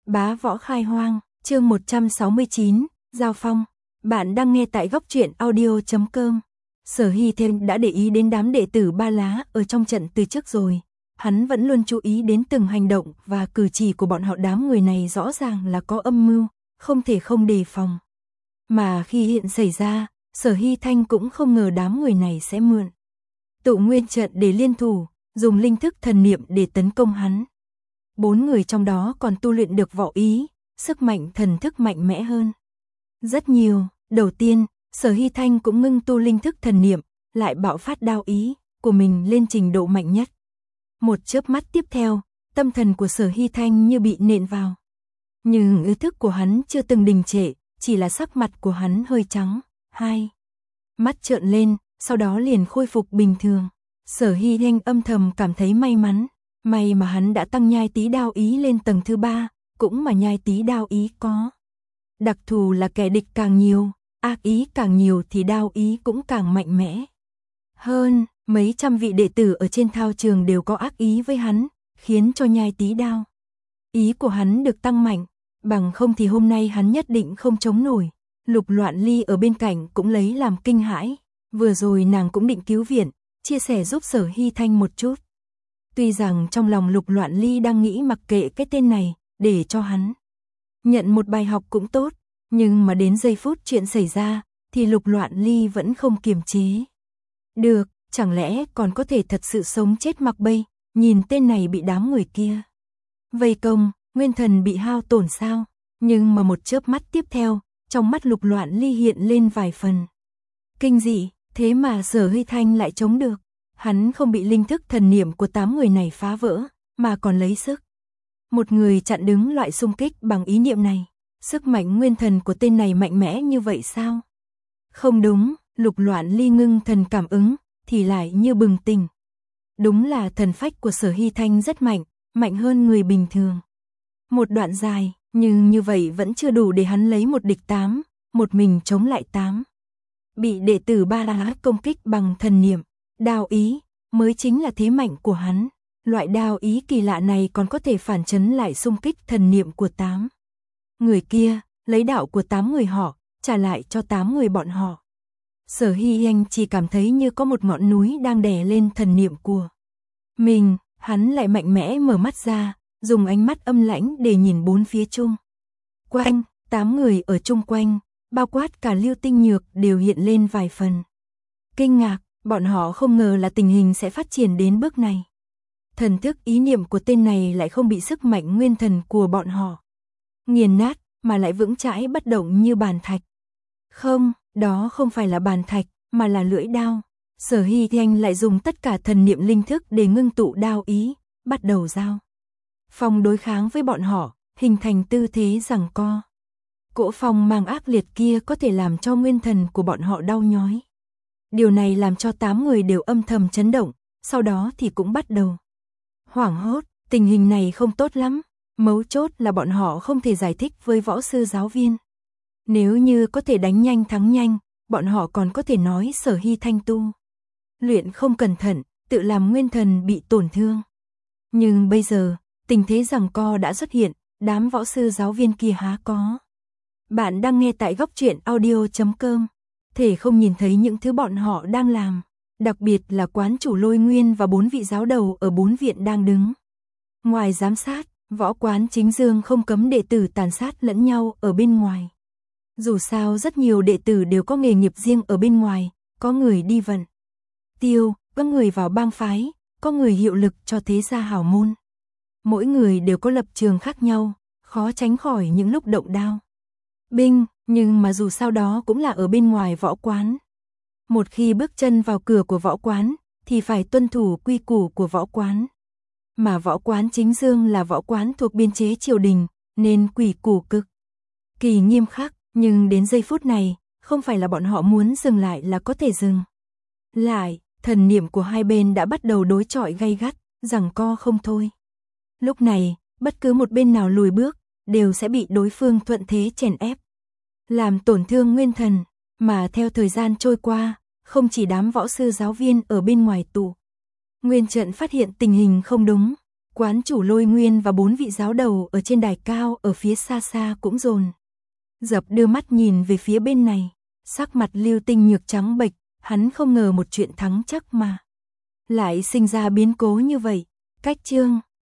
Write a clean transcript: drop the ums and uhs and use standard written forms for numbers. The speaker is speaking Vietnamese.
Bá võ khai hoang, chương 169, Giao phong. Bạn đang nghe tại góc truyện audio.com. Sở Hy Thiên đã để ý đến đám đệ tử Ba Lá ở trong trận từ trước rồi. Hắn vẫn luôn chú ý đến từng hành động và cử chỉ của bọn họ, đám người này rõ ràng là có âm mưu, không thể không đề phòng. Mà khi hiện xảy ra, Sở Hy Thanh cũng không ngờ đám người này sẽ mượn Tụ Nguyên trận để liên thủ, dùng linh thức thần niệm để tấn công hắn. 4 người trong đó còn tu luyện được võ ý, sức mạnh thần thức mạnh mẽ hơn rất nhiều. Đầu tiên, Sở Hy Thanh cũng ngưng tu linh thức thần niệm, lại bạo phát đao ý của mình lên trình độ mạnh nhất. Một chớp mắt tiếp theo, tâm thần của Sở Hy Thanh như bị nện vào. Nhưng ý thức của hắn chưa từng đình trệ, chỉ là sắc mặt của hắn hơi trắng, hai mắt trợn lên, sau đó liền khôi phục bình thường. Sở Hy Thanh âm thầm cảm thấy may mắn, may mà hắn đã tăng nhai tí đao ý lên tầng thứ 3, cũng mà nhai tí đao ý có đặc thù là kẻ địch càng nhiều, ác ý càng nhiều thì đao ý cũng càng mạnh mẽ hơn. Mấy trăm vị đệ tử ở trên thao trường đều có ác ý với hắn, khiến cho nhai tí đao ý của hắn được tăng mạnh, bằng không thì hôm nay hắn nhất định không chống nổi. Lục Loạn Ly ở bên cạnh cũng lấy làm kinh hãi, vừa rồi nàng cũng định cứu viện, chia sẻ giúp Sở Hy Thanh một chút. Tuy rằng trong lòng Lục Loạn Ly đang nghĩ mặc kệ cái tên này, để cho hắn nhận một bài học cũng tốt, nhưng mà đến giây phút chuyện xảy ra, thì Lục Loạn Ly vẫn không kiềm chế được, chẳng lẽ còn có thể thật sự sống chết mặc bay, nhìn tên này bị đám người kia vây công, nguyên thần bị hao tổn sao? Nhưng mà một chớp mắt tiếp theo, trong mắt Lục Loạn Ly hiện lên vài phần kinh dị, thế mà Sở Hy Thanh lại chống được. Hắn không bị linh thức thần niệm của 8 người này phá vỡ, mà còn lấy sức một người chặn đứng loại xung kích bằng ý niệm này. Sức mạnh nguyên thần của tên này mạnh mẽ như vậy sao? Không đúng, Lục Loạn Ly ngưng thần cảm ứng, thì lại như bừng tỉnh. Đúng là thần phách của Sở Hy Thanh rất mạnh, mạnh hơn người bình thường một đoạn dài, nhưng như vậy vẫn chưa đủ để hắn lấy một địch 8, một mình chống lại 8. Bị đệ tử Ba Lá công kích bằng thần niệm, đao ý, mới chính là thế mạnh của hắn. Loại đao ý kỳ lạ này còn có thể phản chấn lại xung kích thần niệm của 8 người kia, lấy đạo của 8 người họ, trả lại cho 8 người bọn họ. Sở Hy Thanh chỉ cảm thấy như có một ngọn núi đang đè lên thần niệm của mình, hắn lại mạnh mẽ mở mắt ra, dùng ánh mắt âm lãnh để nhìn bốn phía chung quanh. 8 người ở chung quanh, bao quát cả Lưu Tinh Nhược, đều hiện lên vài phần kinh ngạc. Bọn họ không ngờ là tình hình sẽ phát triển đến bước này. Thần thức ý niệm của tên này lại không bị sức mạnh nguyên thần của bọn họ nghiền nát, mà lại vững chãi bất động như bàn thạch. Không, đó không phải là bàn thạch, mà là lưỡi đao. Sở Hy Thanh lại dùng tất cả thần niệm linh thức để ngưng tụ đao ý, bắt đầu giao phong đối kháng với bọn họ, hình thành tư thế giằng co. Cỗ phong mang ác liệt kia có thể làm cho nguyên thần của bọn họ đau nhói. Điều này làm cho 8 người đều âm thầm chấn động, sau đó thì cũng bắt đầu hoảng hốt. Tình hình này không tốt lắm, mấu chốt là bọn họ không thể giải thích với võ sư giáo viên. Nếu như có thể đánh nhanh thắng nhanh, bọn họ còn có thể nói Sở Hy Thanh tu luyện không cẩn thận, tự làm nguyên thần bị tổn thương. Nhưng bây giờ, tình thế giằng co đã xuất hiện, đám võ sư giáo viên kia há có. Bạn đang nghe tại góc truyện audio.com. Thể không nhìn thấy những thứ bọn họ đang làm, đặc biệt là quán chủ Lôi Nguyên và 4 vị giáo đầu ở 4 viện đang đứng ngoài giám sát. Võ quán Chính Dương không cấm đệ tử tàn sát lẫn nhau ở bên ngoài. Dù sao rất nhiều đệ tử đều có nghề nghiệp riêng ở bên ngoài, có người đi vận tiêu, có người vào bang phái, có người hiệu lực cho thế gia hào môn. Mỗi người đều có lập trường khác nhau, khó tránh khỏi những lúc động đao binh, nhưng mà dù sao đó cũng là ở bên ngoài võ quán. Một khi bước chân vào cửa của võ quán, thì phải tuân thủ quy củ của võ quán. Mà võ quán Chính Dương là võ quán thuộc biên chế triều đình, nên quy củ cực kỳ nghiêm khắc. Nhưng đến giây phút này, không phải là bọn họ muốn dừng lại là có thể dừng lại. Thần niệm của hai bên đã bắt đầu đối chọi gay gắt, giằng co không thôi. Lúc này, bất cứ một bên nào lùi bước, đều sẽ bị đối phương thuận thế chèn ép, làm tổn thương nguyên thần. Mà theo thời gian trôi qua, không chỉ đám võ sư giáo viên ở bên ngoài tụ nguyên trận phát hiện tình hình không đúng, Quán chủ Lôi Nguyên và 4 vị giáo đầu ở trên đài cao ở phía xa xa cũng dồn dập đưa mắt nhìn về phía bên này. Sắc mặt Lưu Tinh Nhược trắng bệch, hắn không ngờ một chuyện thắng chắc mà lại sinh ra biến cố như vậy. Cách chương